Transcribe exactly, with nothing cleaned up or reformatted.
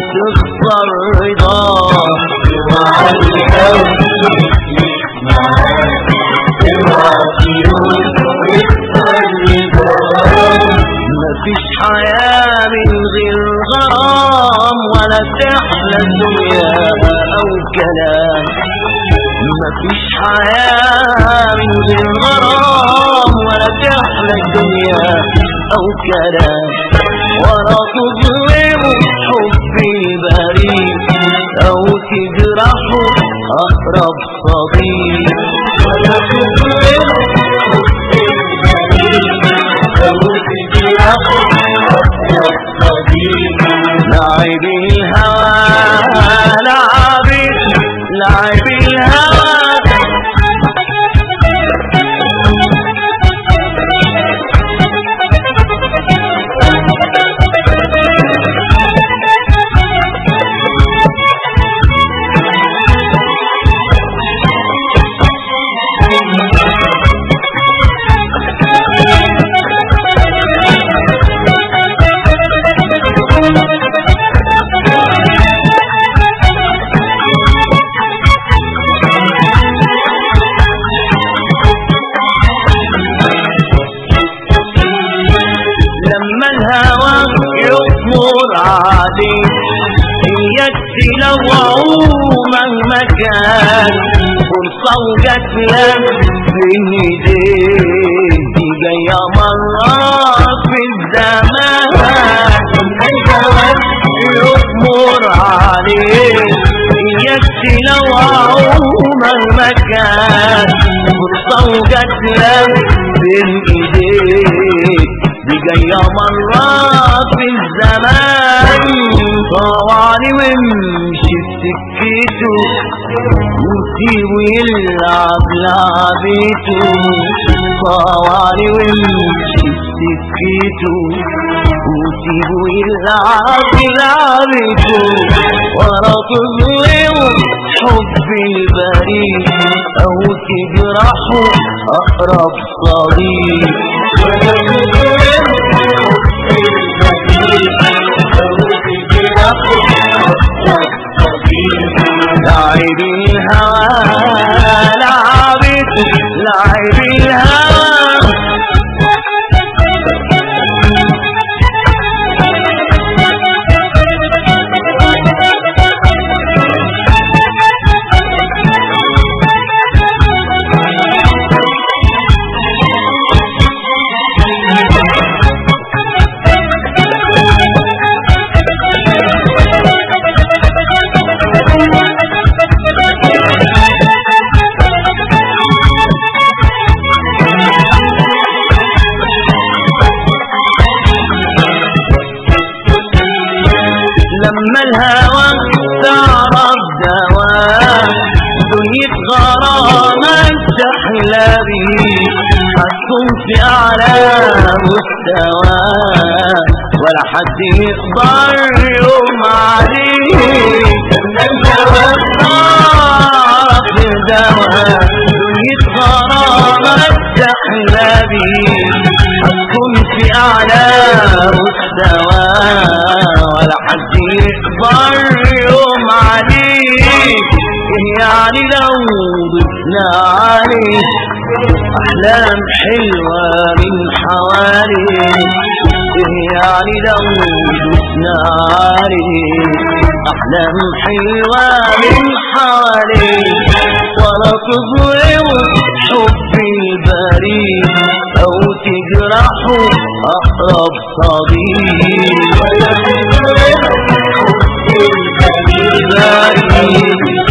تخسر رضاه. اوعى الهوى معاك، اوعى يوم تخسر رضاه. مفيش حياة من غير غرام، ولا تحلى الدنيا أو كلام. مفيش حياة من غير غرام، ولا تحلى الدنيا أو كلام. ولا تظلم حب البريء أو تجرحه أقرب صديق. ولا تظلم حب البريء أو تجرحه أقرب صديق. لعب الهوى لعب لعب الهوى. لما الهوى يغمر عليك يتلوعوا مهما كان، فرصة وجت لك بين ايديك دي جاية مرات في الزمان. الهوى يغمر عليك يتلوعوا مهما كان، فرصة وجت لك بين ايديك دي جاية مرات في الزمان. طوالي وامشي بسكته وسيبه يلعب لعبته. طوالي وامشي بسكته وسيبه يلعب لعبته. ولا تظلم حب البريء أو تجرحه أقرب صديق. ولا تظلم حب البريء أو تجرحه أقرب صديق. لعب الهوى لعبت لعب الهوى. لما الهوى تعرف دواء دنيا غرامك تحلى بيه، هتكون في أعلى مستوى ولا حد يقدر يقوم عليك. لما الهوى تعرف دواء دنيا غرامك تحلى بيه، هتكون في أعلى مستوى ولا حد يقدر يقوم عليك. يعني لو ضفنا عليك أحلام حلوة من حواليك، يعني لو ضفنا عليك أحلام حلوة من حواليك. ولا تظلم حب البريء أو تجرحه أقرب صديق. ولا تظلم حب البريء